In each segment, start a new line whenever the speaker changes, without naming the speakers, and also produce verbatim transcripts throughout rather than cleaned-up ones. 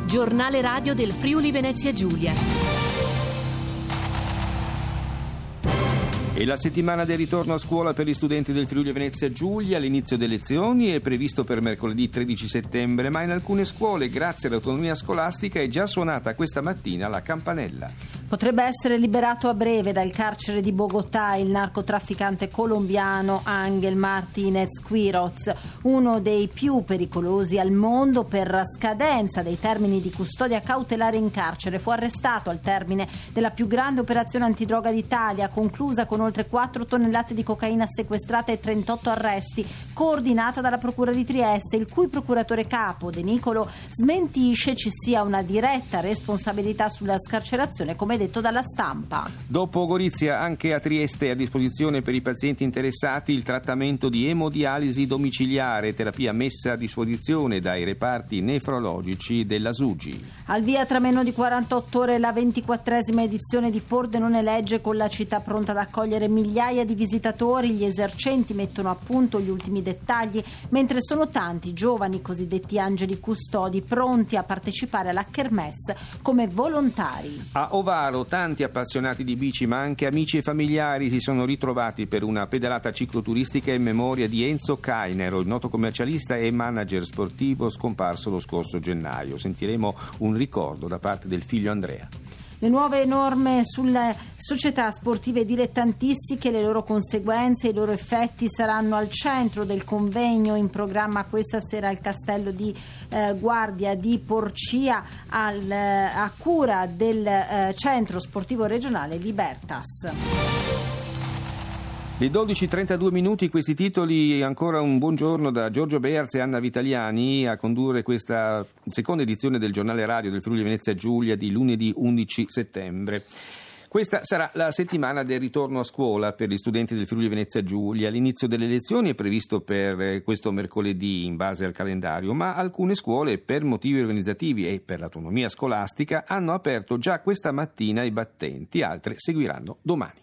Giornale radio del Friuli Venezia Giulia.
E la settimana del ritorno a scuola per gli studenti del Friuli Venezia Giulia. L'inizio delle lezioni è previsto per mercoledì tredici settembre, ma in alcune scuole, grazie all'autonomia scolastica, è già suonata questa mattina la campanella.
Potrebbe essere liberato a breve dal carcere di Bogotà il narcotrafficante colombiano Ángel Martínez Quiroz, uno dei più pericolosi al mondo per scadenza dei termini di custodia cautelare in carcere. Fu arrestato al termine della più grande operazione antidroga d'Italia, conclusa con oltre quattro tonnellate di cocaina sequestrata e trentotto arresti, coordinata dalla Procura di Trieste, il cui procuratore capo, De Nicolo, smentisce ci sia una diretta responsabilità sulla scarcerazione, come detto dalla Stampa.
Dopo Gorizia, anche a Trieste è a disposizione per i pazienti interessati il trattamento di emodialisi domiciliare, terapia messa a disposizione dai reparti nefrologici della S U G I.
Al via tra meno di quarantotto ore la ventiquattresima edizione di Pordenone Legge, con la città pronta ad accogliere migliaia di visitatori. Gli esercenti mettono a punto gli ultimi dettagli, mentre sono tanti giovani cosiddetti angeli custodi pronti a partecipare alla kermesse come volontari.
A Ovaro tanti appassionati di bici, ma anche amici e familiari, si sono ritrovati per una pedalata cicloturistica in memoria di Enzo Cainero, il noto commercialista e manager sportivo scomparso lo scorso gennaio. Sentiremo un ricordo da parte del figlio Andrea.
Le nuove norme sulle società sportive dilettantistiche, le loro conseguenze e i loro effetti saranno al centro del convegno in programma questa sera al Castello di eh, Guardia di Porcia, al, a cura del eh, Centro Sportivo Regionale Libertas.
Le dodici e trentadue minuti, questi titoli. Ancora un buongiorno da Giorgio Bearz e Anna Vitaliani a condurre questa seconda edizione del giornale radio del Friuli Venezia Giulia di lunedì undici settembre. Questa sarà la settimana del ritorno a scuola per gli studenti del Friuli Venezia Giulia. L'inizio delle lezioni è previsto per questo mercoledì in base al calendario, ma alcune scuole, per motivi organizzativi e per l'autonomia scolastica, hanno aperto già questa mattina i battenti, altre seguiranno domani.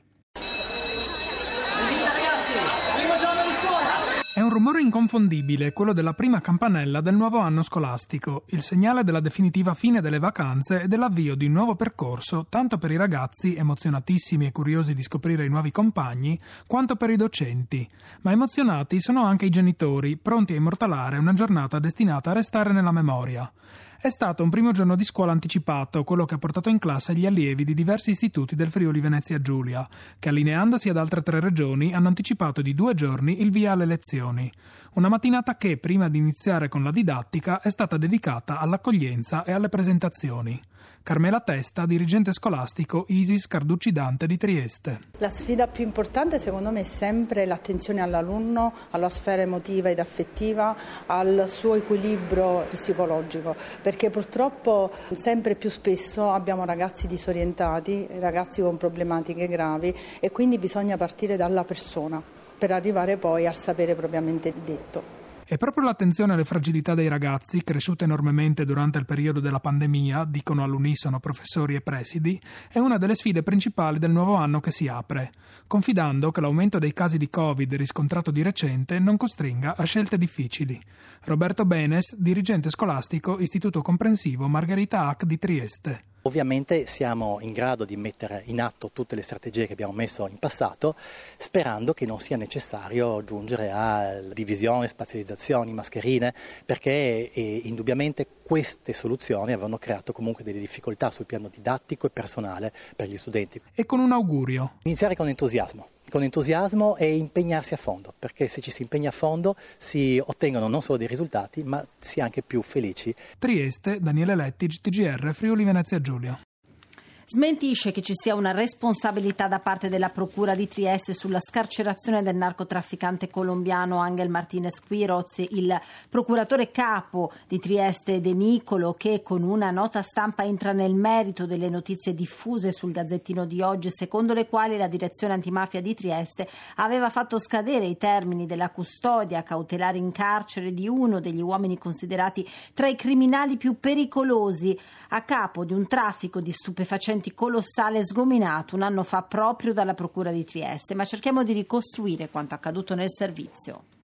È un rumore inconfondibile, quello della prima campanella del nuovo anno scolastico, il segnale della definitiva fine delle vacanze e dell'avvio di un nuovo percorso, tanto per i ragazzi, emozionatissimi e curiosi di scoprire i nuovi compagni, quanto per i docenti. Ma emozionati sono anche i genitori, pronti a immortalare una giornata destinata a restare nella memoria. È stato un primo giorno di scuola anticipato, quello che ha portato in classe gli allievi di diversi istituti del Friuli Venezia Giulia, che allineandosi ad altre tre regioni hanno anticipato di due giorni il via alle lezioni. Una mattinata che, prima di iniziare con la didattica, è stata dedicata all'accoglienza e alle presentazioni. Carmela Testa, dirigente scolastico Isis Carducci Dante di Trieste.
La sfida più importante secondo me è sempre l'attenzione all'alunno, alla sfera emotiva ed affettiva, al suo equilibrio psicologico, perché purtroppo sempre più spesso abbiamo ragazzi disorientati, ragazzi con problematiche gravi, e quindi bisogna partire dalla persona per arrivare poi al sapere propriamente detto.
E proprio l'attenzione alle fragilità dei ragazzi, cresciuta enormemente durante il periodo della pandemia, dicono all'unisono professori e presidi, è una delle sfide principali del nuovo anno che si apre, confidando che l'aumento dei casi di Covid riscontrato di recente non costringa a scelte difficili. Roberto Benes, dirigente scolastico, Istituto Comprensivo Margherita Hack di Trieste.
Ovviamente siamo in grado di mettere in atto tutte le strategie che abbiamo messo in passato, sperando che non sia necessario giungere a divisione, spazializzazioni, mascherine, perché eh, indubbiamente queste soluzioni avevano creato comunque delle difficoltà sul piano didattico e personale per gli studenti.
E con un augurio.
Iniziare con entusiasmo. Con entusiasmo e impegnarsi a fondo, perché se ci si impegna a fondo si ottengono non solo dei risultati, ma si è anche più felici.
Trieste, Daniele Lettig, T G R, Friuli Venezia Giulia.
Smentisce che ci sia una responsabilità da parte della Procura di Trieste sulla scarcerazione del narcotrafficante colombiano Ángel Martínez Quiroz. Il procuratore capo di Trieste, De Nicolo, che con una nota stampa entra nel merito delle notizie diffuse sul Gazzettino di oggi, secondo le quali la direzione antimafia di Trieste aveva fatto scadere i termini della custodia cautelare in carcere di uno degli uomini considerati tra i criminali più pericolosi, a capo di un traffico di stupefacenti colossale sgominato un anno fa proprio dalla Procura di Trieste. Ma cerchiamo di ricostruire quanto accaduto nel servizio.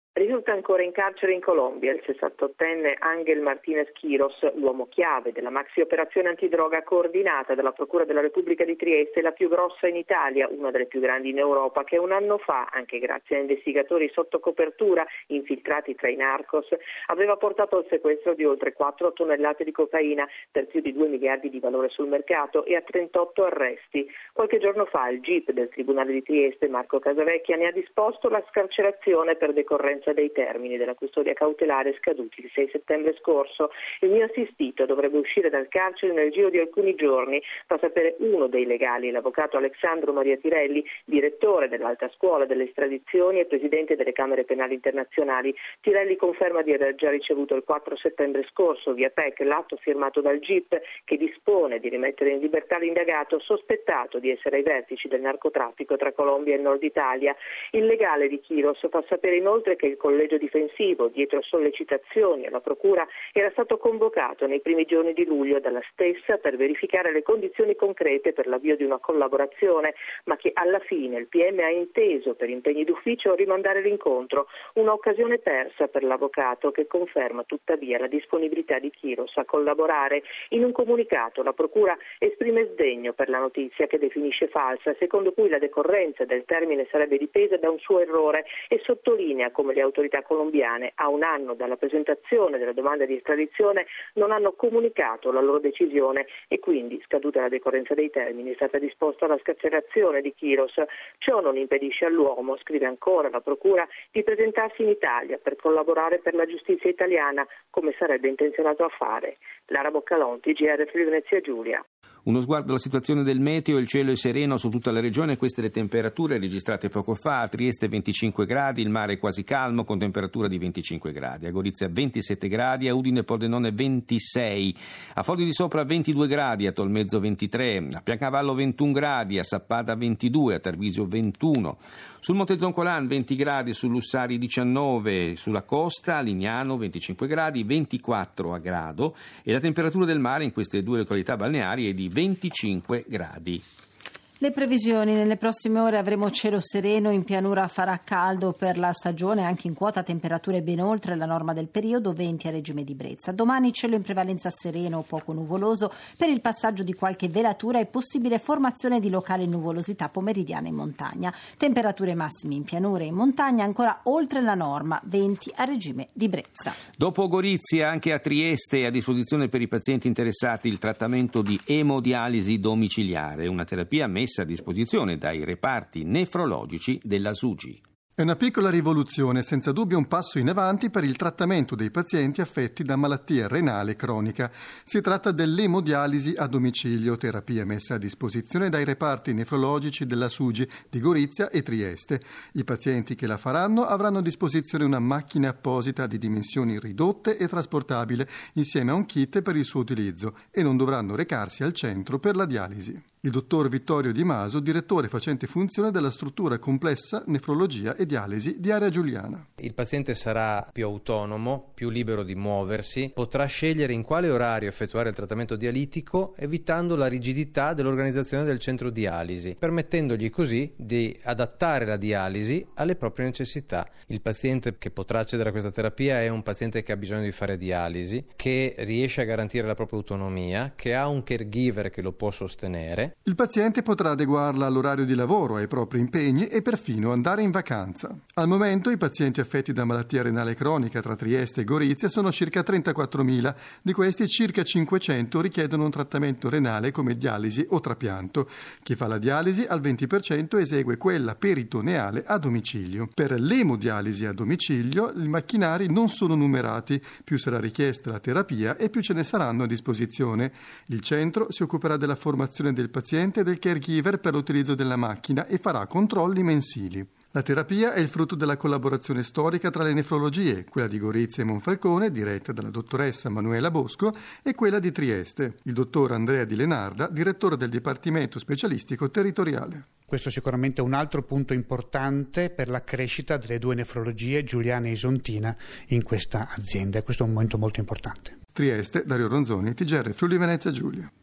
Risulta ancora in carcere in Colombia il sessantottenne Ángel Martínez Quirós, l'uomo chiave della maxi operazione antidroga coordinata dalla Procura della Repubblica di Trieste, la più grossa in Italia, una delle più grandi in Europa, che un anno fa, anche grazie a investigatori sotto copertura infiltrati tra i narcos, aveva portato al sequestro di oltre quattro tonnellate di cocaina per più di due miliardi di valore sul mercato e a trentotto arresti. Qualche giorno fa il G I P del Tribunale di Trieste, Marco Casavecchia, ne ha disposto la scarcerazione per decorrenza dei termini della custodia cautelare scaduti il sei settembre scorso. Il mio assistito dovrebbe uscire dal carcere nel giro di alcuni giorni, fa sapere uno dei legali, l'avvocato Alessandro Maria Tirelli, direttore dell'Alta Scuola delle Estradizioni e presidente delle Camere Penali Internazionali. Tirelli conferma di aver già ricevuto il quattro settembre scorso via P E C l'atto firmato dal G I P che dispone di rimettere in libertà l'indagato sospettato di essere ai vertici del narcotraffico tra Colombia e Nord Italia. Il legale di Quirós fa sapere inoltre che il collegio difensivo, dietro sollecitazioni alla procura, era stato convocato nei primi giorni di luglio dalla stessa per verificare le condizioni concrete per l'avvio di una collaborazione, ma che alla fine il P M ha inteso per impegni d'ufficio rimandare l'incontro, un'occasione persa per l'avvocato che conferma tuttavia la disponibilità di Quirós a collaborare. In un comunicato la procura esprime sdegno per la notizia che definisce falsa, secondo cui la decorrenza del termine sarebbe dipesa da un suo errore, e sottolinea come le autorità colombiane, a un anno dalla presentazione della domanda di estradizione, non hanno comunicato la loro decisione e quindi, scaduta la decorrenza dei termini, è stata disposta la scarcerazione di Quirós. Ciò non impedisce all'uomo, scrive ancora la procura, di presentarsi in Italia per collaborare per la giustizia italiana, come sarebbe intenzionato a fare. Lara Boccalonti, G R Friuli Venezia Giulia.
Uno sguardo alla situazione del meteo: il cielo è sereno su tutta la regione, queste le temperature registrate poco fa. A Trieste venticinque gradi, il mare è quasi calmo con temperatura di venticinque gradi, a Gorizia ventisette gradi, a Udine e Pordenone ventisei, a Fogli di Sopra ventidue gradi, a Tolmezzo ventitré, a Piancavallo ventuno gradi, a Sappada ventidue, a Tarvisio ventuno, sul Monte Zoncolan venti gradi, su Lussari diciannove, sulla costa a Lignano venticinque gradi, ventiquattro a Grado, e la temperatura del mare in queste due località balneari è di venticinque gradi.
Le previsioni: nelle prossime ore avremo cielo sereno, in pianura farà caldo per la stagione, anche in quota temperature ben oltre la norma del periodo, venti a regime di brezza. Domani cielo in prevalenza sereno o poco nuvoloso, per il passaggio di qualche velatura e possibile formazione di locale nuvolosità pomeridiana in montagna. Temperature massime in pianura e in montagna ancora oltre la norma, venti a regime di brezza.
Dopo Gorizia, anche a Trieste è a disposizione per i pazienti interessati il trattamento di emodialisi domiciliare, una terapia messa a disposizione dai reparti nefrologici della S U G I.
È una piccola rivoluzione, senza dubbio un passo in avanti per il trattamento dei pazienti affetti da malattia renale cronica. Si tratta dell'emodialisi a domicilio, terapia messa a disposizione dai reparti nefrologici della S U G I di Gorizia e Trieste. I pazienti che la faranno avranno a disposizione una macchina apposita di dimensioni ridotte e trasportabile, insieme a un kit per il suo utilizzo, e non dovranno recarsi al centro per la dialisi. Il dottor Vittorio Di Maso, direttore facente funzione della struttura complessa nefrologia e dialisi di Area Giuliana.
Il paziente sarà più autonomo, più libero di muoversi, potrà scegliere in quale orario effettuare il trattamento dialitico, evitando la rigidità dell'organizzazione del centro dialisi, permettendogli così di adattare la dialisi alle proprie necessità. Il paziente che potrà accedere a questa terapia è un paziente che ha bisogno di fare dialisi, che riesce a garantire la propria autonomia, che ha un caregiver che lo può sostenere.
Il paziente potrà adeguarla all'orario di lavoro, ai propri impegni e perfino andare in vacanza. Al momento i pazienti affetti da malattia renale cronica tra Trieste e Gorizia sono circa trentaquattromila, di questi circa cinquecento richiedono un trattamento renale come dialisi o trapianto. Chi fa la dialisi al venti per cento esegue quella peritoneale a domicilio. Per l'emodialisi a domicilio i macchinari non sono numerati, più sarà richiesta la terapia e più ce ne saranno a disposizione. Il centro si occuperà della formazione del paziente paziente e del caregiver per l'utilizzo della macchina e farà controlli mensili. La terapia è il frutto della collaborazione storica tra le nefrologie, quella di Gorizia e Monfalcone, diretta dalla dottoressa Manuela Bosco, e quella di Trieste, il dottor Andrea Di Lenarda, direttore del Dipartimento Specialistico Territoriale.
Questo sicuramente è un altro punto importante per la crescita delle due nefrologie, Giuliana e Isontina, in questa azienda. Questo è un momento molto importante.
Trieste, Dario Ronzoni, T G R Friuli Venezia Giulia.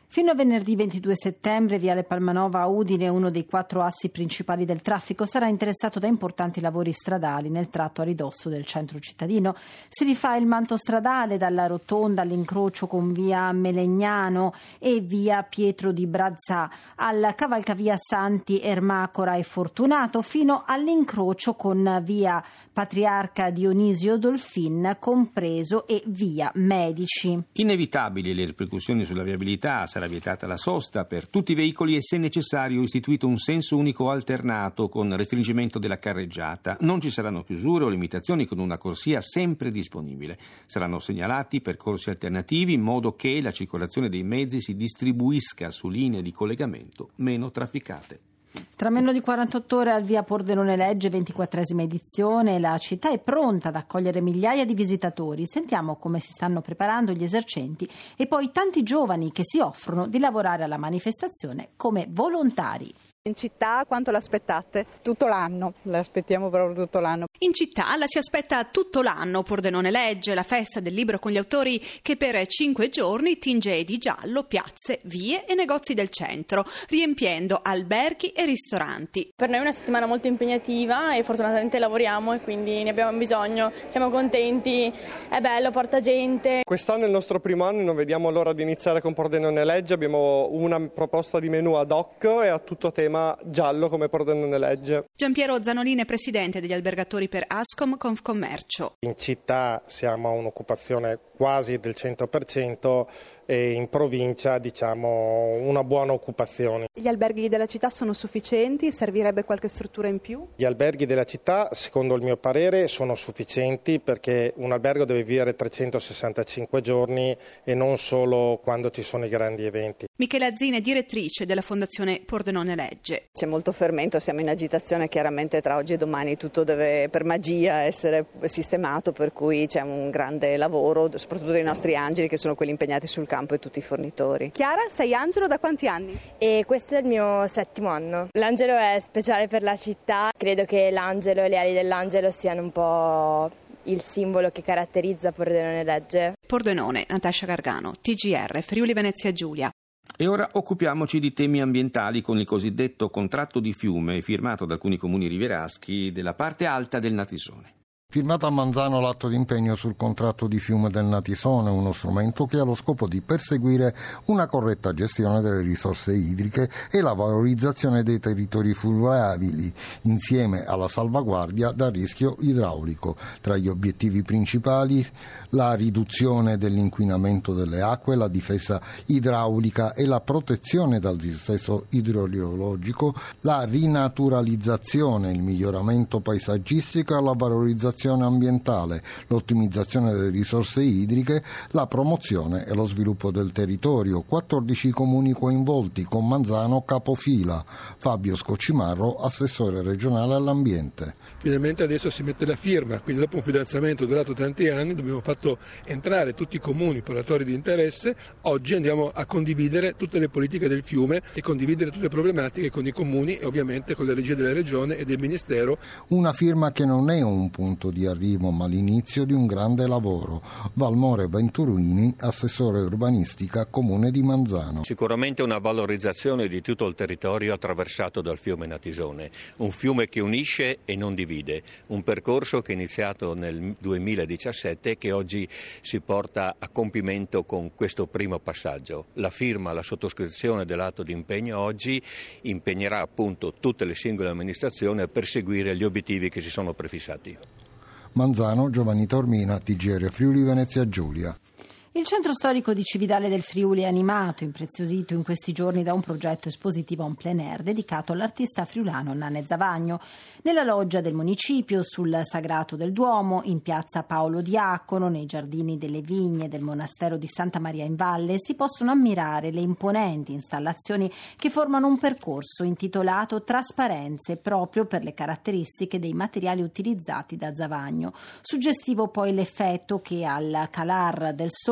Fino a venerdì ventidue settembre, Viale Palmanova a Udine, uno dei quattro assi principali del traffico, sarà interessato da importanti lavori stradali nel tratto a ridosso del centro cittadino. Si rifà il manto stradale dalla rotonda all'incrocio con via Melegnano e via Pietro di Brazzà al cavalcavia Santi Ermacora e Fortunato fino all'incrocio con via Patriarca Dionisio Dolfin, compreso, e via Medici.
Inevitabili le ripercussioni sulla viabilità. Sarà vietata la sosta per tutti i veicoli e, se necessario, istituito un senso unico alternato con restringimento della carreggiata. Non ci saranno chiusure o limitazioni, con una corsia sempre disponibile. Saranno segnalati percorsi alternativi in modo che la circolazione dei mezzi si distribuisca su linee di collegamento meno trafficate.
Tra meno di quarantotto ore al via Pordenone Legge, ventiquattresima edizione, la città è pronta ad accogliere migliaia di visitatori. Sentiamo come si stanno preparando gli esercenti e poi tanti giovani che si offrono di lavorare alla manifestazione come volontari.
In città quanto l'aspettate?
Tutto l'anno, l'aspettiamo proprio tutto l'anno.
In città la si aspetta tutto l'anno. Pordenone Legge, la festa del libro con gli autori che per cinque giorni tinge di giallo piazze, vie e negozi del centro, riempiendo alberghi e ristoranti.
Per noi è una settimana molto impegnativa e fortunatamente lavoriamo e quindi ne abbiamo bisogno. Siamo contenti, è bello, porta gente.
Quest'anno è il nostro primo anno e non vediamo l'ora di iniziare con Pordenone Legge. Abbiamo una proposta di menù ad hoc e a tutto tema giallo come Pordenone Legge.
Giampiero Zanolini è presidente degli albergatori per Ascom Confcommercio.
In città siamo a un'occupazione quasi del cento per cento e in provincia diciamo una buona occupazione.
Gli alberghi della città sono sufficienti? Servirebbe qualche struttura in più?
Gli alberghi della città, secondo il mio parere, sono sufficienti perché un albergo deve vivere trecentosessantacinque giorni e non solo quando ci sono i grandi eventi.
Michela Azzina è direttrice della Fondazione Pordenone Legge.
C'è molto fermento, siamo in agitazione, chiaramente tra oggi e domani tutto deve per magia essere sistemato, per cui c'è un grande lavoro, soprattutto dei nostri angeli che sono quelli impegnati sul campo e tutti i fornitori.
Chiara, sei angelo da quanti anni?
E questo è il mio settimo anno. L'angelo è speciale per la città, credo che l'angelo e le ali dell'angelo siano un po' il simbolo che caratterizza Pordenone Legge.
Pordenone, Natascia Gargano, T G R, Friuli Venezia Giulia.
E ora occupiamoci di temi ambientali con il cosiddetto contratto di fiume firmato da alcuni comuni rivieraschi della parte alta del Natisone.
Firmato a Manzano l'atto di impegno sul contratto di fiume del Natisone, uno strumento che ha lo scopo di perseguire una corretta gestione delle risorse idriche e la valorizzazione dei territori fluviali, insieme alla salvaguardia dal rischio idraulico. Tra gli obiettivi principali la riduzione dell'inquinamento delle acque, la difesa idraulica e la protezione dal dissesto idrogeologico, la rinaturalizzazione, il miglioramento paesaggistico e la valorizzazione ambientale, l'ottimizzazione delle risorse idriche, la promozione e lo sviluppo del territorio. quattordici comuni coinvolti, con Manzano capofila. Fabio Scoccimarro, assessore regionale all'ambiente.
Finalmente adesso si mette la firma, quindi dopo un fidanzamento durato tanti anni abbiamo fatto entrare tutti i comuni portatori di interesse. Oggi andiamo a condividere tutte le politiche del fiume e condividere tutte le problematiche con i comuni e ovviamente con le regie della regione e del ministero.
Una firma che non è un punto di arrivo ma l'inizio di un grande lavoro. Valmore Venturini, assessore urbanistica Comune di Manzano.
Sicuramente una valorizzazione di tutto il territorio attraversato dal fiume Natisone, un fiume che unisce e non divide, un percorso che è iniziato nel duemiladiciassette e che oggi si porta a compimento con questo primo passaggio. La firma, la sottoscrizione dell'atto di impegno oggi impegnerà appunto tutte le singole amministrazioni a perseguire gli obiettivi che si sono prefissati.
Manzano, Giovanni Tormina, T G R Friuli Venezia Giulia.
Il centro storico di Cividale del Friuli è animato, impreziosito in questi giorni da un progetto espositivo en plein air dedicato all'artista friulano Nanne Zavagno. Nella loggia del municipio, sul Sagrato del Duomo, in piazza Paolo Diacono, nei giardini delle vigne del monastero di Santa Maria in Valle, si possono ammirare le imponenti installazioni che formano un percorso intitolato Trasparenze, proprio per le caratteristiche dei materiali utilizzati da Zavagno. Suggestivo poi l'effetto che al calar del sole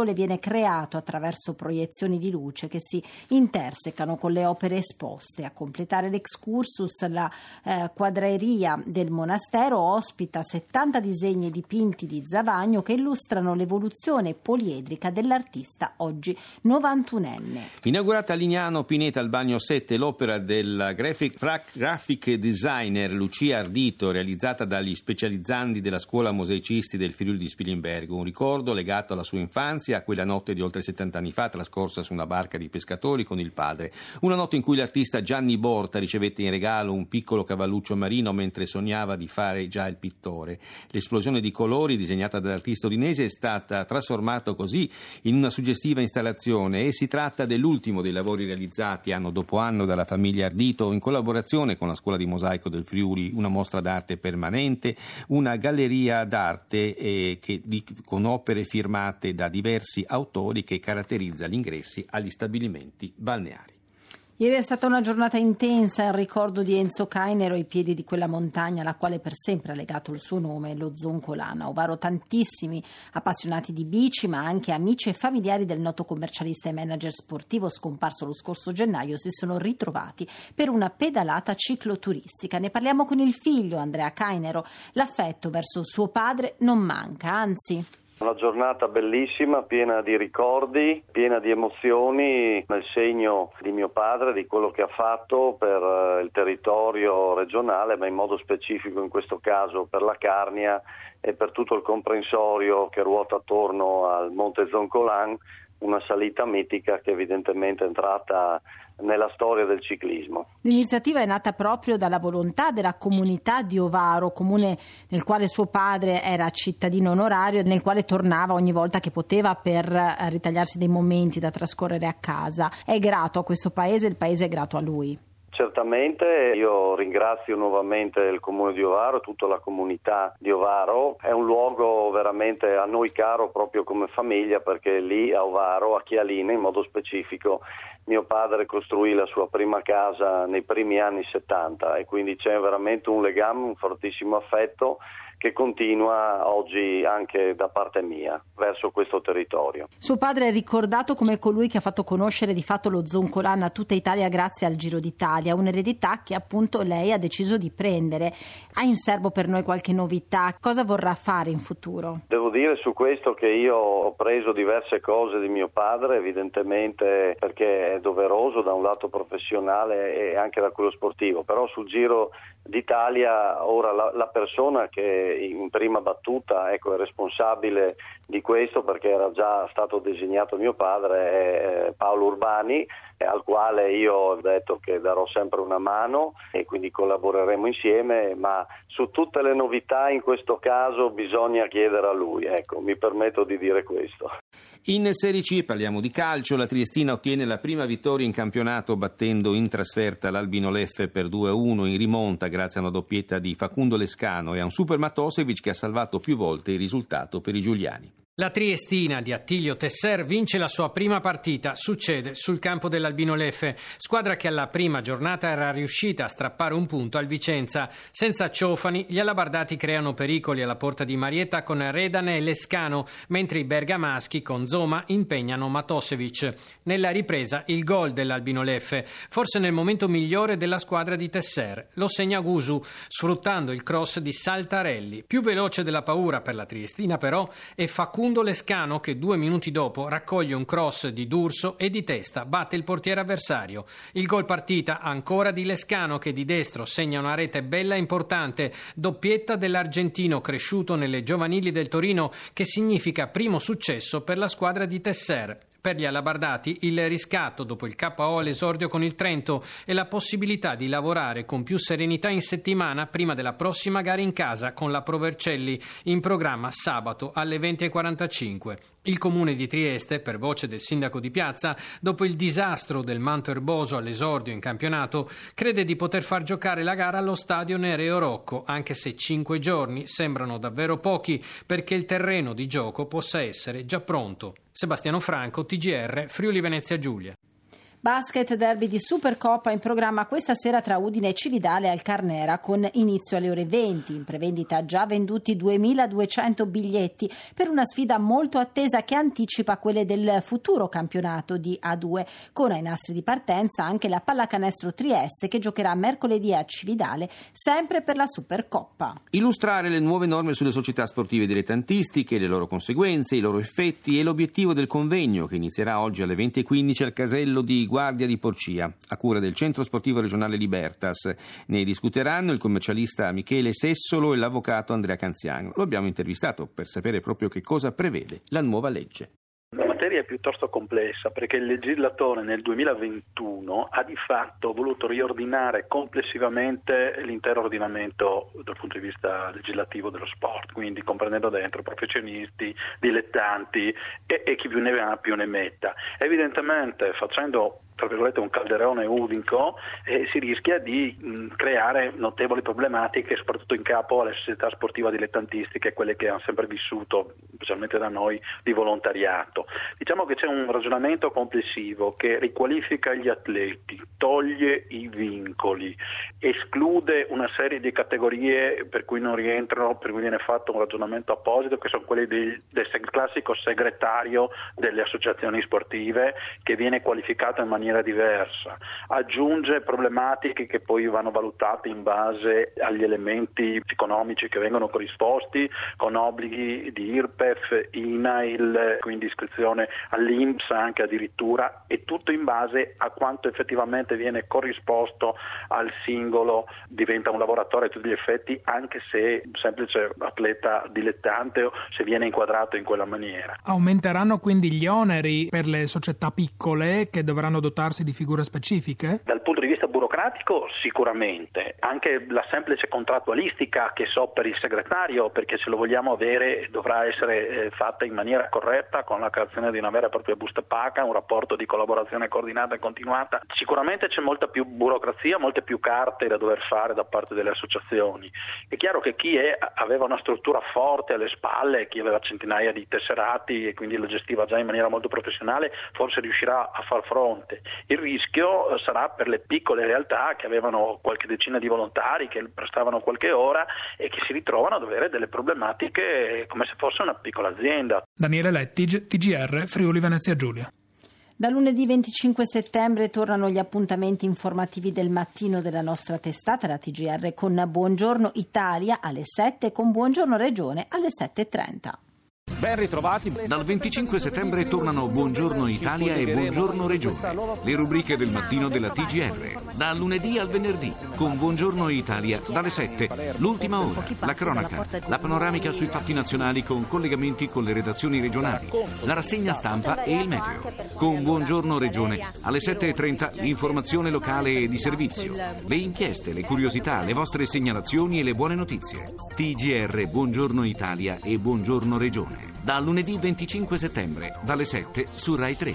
sole viene creato attraverso proiezioni di luce che si intersecano con le opere esposte. A completare l'excursus, la eh, quadreria del monastero ospita settanta disegni dipinti di Zavagno che illustrano l'evoluzione poliedrica dell'artista oggi novantunenne.
Inaugurata a Lignano Pineta al Bagno sette l'opera del graphic, graphic designer Lucia Ardito, realizzata dagli specializzandi della scuola mosaicisti del Friuli di Spilimbergo, un ricordo legato alla sua infanzia, a quella notte di oltre settanta anni fa trascorsa su una barca di pescatori con il padre, una notte in cui l'artista Gianni Borta ricevette in regalo un piccolo cavalluccio marino mentre sognava di fare già il pittore. L'esplosione di colori disegnata dall'artista udinese è stata trasformata così in una suggestiva installazione e si tratta dell'ultimo dei lavori realizzati anno dopo anno dalla famiglia Ardito in collaborazione con la Scuola di Mosaico del Friuli, una mostra d'arte permanente, una galleria d'arte eh, che, di, con opere firmate da diversi autori che caratterizza gli ingressi agli stabilimenti balneari.
Ieri è stata una giornata intensa in ricordo di Enzo Cainero ai piedi di quella montagna alla quale per sempre ha legato il suo nome, lo Zoncolana. A Ovaro tantissimi appassionati di bici, ma anche amici e familiari del noto commercialista e manager sportivo scomparso lo scorso gennaio si sono ritrovati per una pedalata cicloturistica. Ne parliamo con il figlio Andrea Cainero. L'affetto verso suo padre non manca, anzi...
Una giornata bellissima, piena di ricordi, piena di emozioni, nel segno di mio padre, di quello che ha fatto per il territorio regionale, ma in modo specifico in questo caso per la Carnia e per tutto il comprensorio che ruota attorno al Monte Zoncolan, una salita mitica che evidentemente è entrata nella storia del ciclismo.
L'iniziativa è nata proprio dalla volontà della comunità di Ovaro, comune nel quale suo padre era cittadino onorario e nel quale tornava ogni volta che poteva per ritagliarsi dei momenti da trascorrere a casa. È grato a questo paese, il paese è grato a lui.
Certamente, io ringrazio nuovamente il comune di Ovaro, tutta la comunità di Ovaro. È un luogo veramente a noi caro proprio come famiglia, perché lì a Ovaro, a Chialine in modo specifico, mio padre costruì la sua prima casa nei primi anni settanta e quindi c'è veramente un legame, un fortissimo affetto che continua oggi anche da parte mia verso questo territorio.
Suo padre è ricordato come colui che ha fatto conoscere di fatto lo Zoncolan a tutta Italia grazie al Giro d'Italia, un'eredità che appunto lei ha deciso di prendere. Ha in serbo per noi qualche novità? Cosa vorrà fare in futuro?
Devo dire su questo che io ho preso diverse cose di mio padre, evidentemente perché è doveroso da un lato professionale e anche da quello sportivo, però sul Giro d'Italia ora la, la persona che in prima battuta ecco, è responsabile di questo, perché era già stato designato mio padre, è Paolo Urbani, al quale io ho detto che darò sempre una mano e quindi collaboreremo insieme, ma su tutte le novità in questo caso bisogna chiedere a lui, ecco, mi permetto di dire questo.
In Serie C parliamo di calcio, la Triestina ottiene la prima vittoria in campionato battendo in trasferta l'Albino Leffe per due a uno in rimonta grazie a una doppietta di Facundo Lescano e a un super Matosevic che ha salvato più volte il risultato per i giuliani.
La Triestina di Attilio Tesser vince la sua prima partita, succede sul campo dell'Albino Leffe, squadra che alla prima giornata era riuscita a strappare un punto al Vicenza. Senza Ciofani, gli alabardati creano pericoli alla porta di Marietta con Redane e Lescano, mentre i bergamaschi con Zoma impegnano Matosevic. Nella ripresa il gol dell'Albino Leffe, forse nel momento migliore della squadra di Tesser. Lo segna Gusu, sfruttando il cross di Saltarelli. Più veloce della paura per la Triestina però è Facundo Lescano che due minuti dopo raccoglie un cross di D'Urso e di testa batte il portiere avversario. Il gol partita ancora di Lescano che di destro segna una rete bella e importante, doppietta dell'argentino cresciuto nelle giovanili del Torino, che significa primo successo per la squadra di Tesser. Per gli alabardati il riscatto dopo il K O all'esordio con il Trento e la possibilità di lavorare con più serenità in settimana prima della prossima gara in casa con la Pro Vercelli in programma sabato alle venti e quarantacinque. Il comune di Trieste, per voce del sindaco di Piazza, dopo il disastro del Manto Erboso all'esordio in campionato, crede di poter far giocare la gara allo stadio Nereo Rocco, anche se cinque giorni sembrano davvero pochi perché il terreno di gioco possa essere già pronto. Sebastiano Franco, T G R, Friuli Venezia Giulia.
Basket derby di Supercoppa in programma questa sera tra Udine e Cividale al Carnera, con inizio alle ore venti. In prevendita già venduti duemiladuecento biglietti per una sfida molto attesa che anticipa quelle del futuro campionato di A due, con ai nastri di partenza anche la Pallacanestro Trieste che giocherà mercoledì a Cividale sempre per la Supercoppa.
Illustrare le nuove norme sulle società sportive dilettantistiche, le loro conseguenze, i loro effetti e l'obiettivo del convegno che inizierà oggi alle venti e quindici al casello di Guardia di Porcia, a cura del Centro Sportivo Regionale Libertas. Ne discuteranno il commercialista Michele Sessolo e l'avvocato Andrea Canziano. Lo abbiamo intervistato per sapere proprio che cosa prevede la nuova legge.
La materia è piuttosto complessa perché il legislatore nel duemilaventuno ha di fatto voluto riordinare complessivamente l'intero ordinamento dal punto di vista legislativo dello sport, quindi comprendendo dentro professionisti, dilettanti e, e chi più ne ha più ne metta. Evidentemente facendo tra virgolette un calderone unico eh, si rischia di mh, creare notevoli problematiche soprattutto in capo alle società sportive dilettantistiche, quelle che hanno sempre vissuto, specialmente da noi, di volontariato. Diciamo che c'è un ragionamento complessivo che riqualifica gli atleti, toglie i vincoli, esclude una serie di categorie per cui non rientrano, per cui viene fatto un ragionamento apposito, che sono quelli del, del classico segretario delle associazioni sportive, che viene qualificato in maniera diversa, aggiunge problematiche che poi vanno valutate in base agli elementi economici che vengono corrisposti, con obblighi di I R P E F, I N A I L, quindi iscrizione all'I N P S anche addirittura, e tutto in base a quanto effettivamente viene corrisposto al singolo. Diventa un lavoratore a tutti gli effetti, anche se un semplice atleta dilettante o se viene inquadrato in quella maniera.
Aumenteranno quindi gli oneri per le società piccole che dovranno dotarsi di figure specifiche?
Dal punto di vista burocratico sicuramente, anche la semplice contrattualistica che so per il segretario, perché se lo vogliamo avere dovrà essere eh, fatta in maniera corretta, con la creazione di una vera e propria busta paga, un rapporto di collaborazione coordinata e continuata. Sicuramente c'è molta più burocrazia, molte più carte da dover fare da parte delle associazioni. È chiaro che chi è, aveva una struttura forte alle spalle, chi aveva centinaia di tesserati e quindi lo gestiva già in maniera molto professionale, forse riuscirà a far fronte. Il rischio sarà per le piccole realtà che avevano qualche decina di volontari che prestavano qualche ora e che si ritrovano ad avere delle problematiche come se fosse una piccola azienda.
Daniele Lettig, T G R, Friuli Venezia Giulia.
Da lunedì venticinque settembre tornano gli appuntamenti informativi del mattino della nostra testata, la T G R, con Buongiorno Italia alle sette e con Buongiorno Regione alle sette e trenta.
Ben ritrovati. Dal venticinque settembre tornano Buongiorno Italia e Buongiorno Regione, le rubriche del mattino della T G R. Da lunedì al venerdì, con Buongiorno Italia dalle sette, l'ultima ora, la cronaca, la panoramica sui fatti nazionali con collegamenti con le redazioni regionali, la rassegna stampa e il meteo. Con Buongiorno Regione, alle sette e trenta, l'informazione locale e di servizio, le inchieste, le curiosità, le vostre segnalazioni e le buone notizie. T G R Buongiorno Italia e Buongiorno Regione. Da lunedì venticinque settembre, dalle sette su Rai tre.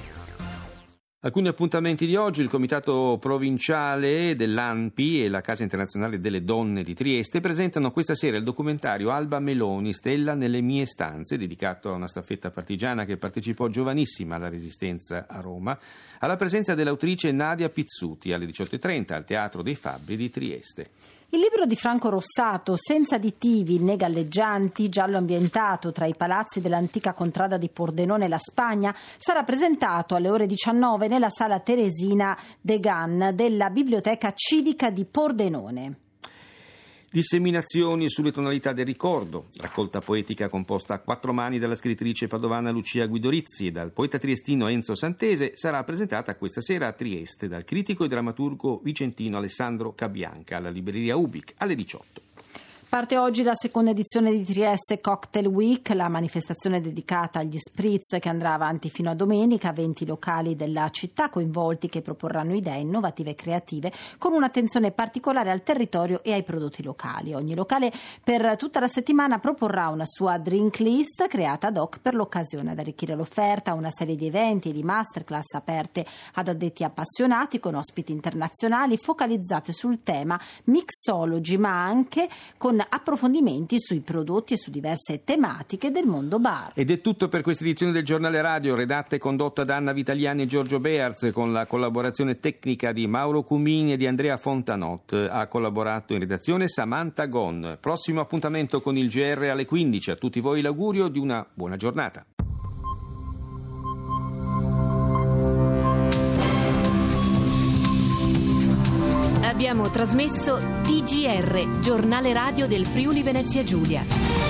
Alcuni appuntamenti di oggi: il Comitato Provinciale dell'A N P I e la Casa Internazionale delle Donne di Trieste presentano questa sera il documentario Alba Meloni, Stella nelle mie stanze, dedicato a una staffetta partigiana che partecipò giovanissima alla Resistenza a Roma, alla presenza dell'autrice Nadia Pizzuti alle diciotto e trenta al Teatro dei Fabbri di Trieste.
Il libro di Franco Rossato, Senza additivi né galleggianti, giallo ambientato tra i palazzi dell'antica contrada di Pordenone e la Spagna, sarà presentato alle ore diciannove nella sala Teresina De Gan della Biblioteca Civica di Pordenone.
Disseminazioni sulle tonalità del ricordo, raccolta poetica composta a quattro mani dalla scrittrice padovana Lucia Guidorizzi e dal poeta triestino Enzo Santese, sarà presentata questa sera a Trieste dal critico e drammaturgo vicentino Alessandro Cabianca alla libreria Ubic alle diciotto.
Parte oggi la seconda edizione di Trieste Cocktail Week, la manifestazione dedicata agli spritz che andrà avanti fino a domenica. venti locali della città coinvolti che proporranno idee innovative e creative con un'attenzione particolare al territorio e ai prodotti locali. Ogni locale per tutta la settimana proporrà una sua drink list creata ad hoc per l'occasione. Ad arricchire l'offerta una serie di eventi e di masterclass aperte ad addetti appassionati con ospiti internazionali focalizzate sul tema mixology, ma anche con approfondimenti sui prodotti e su diverse tematiche del mondo bar.
Ed è tutto per questa edizione del Giornale Radio, redatta e condotta da Anna Vitaliani e Giorgio Bearz, con la collaborazione tecnica di Mauro Cumini e di Andrea Fontanot. Ha collaborato in redazione Samantha Gon. Prossimo appuntamento con il G R alle quindici. A tutti voi l'augurio di una buona giornata.
Abbiamo trasmesso T G R, Giornale Radio del Friuli Venezia Giulia.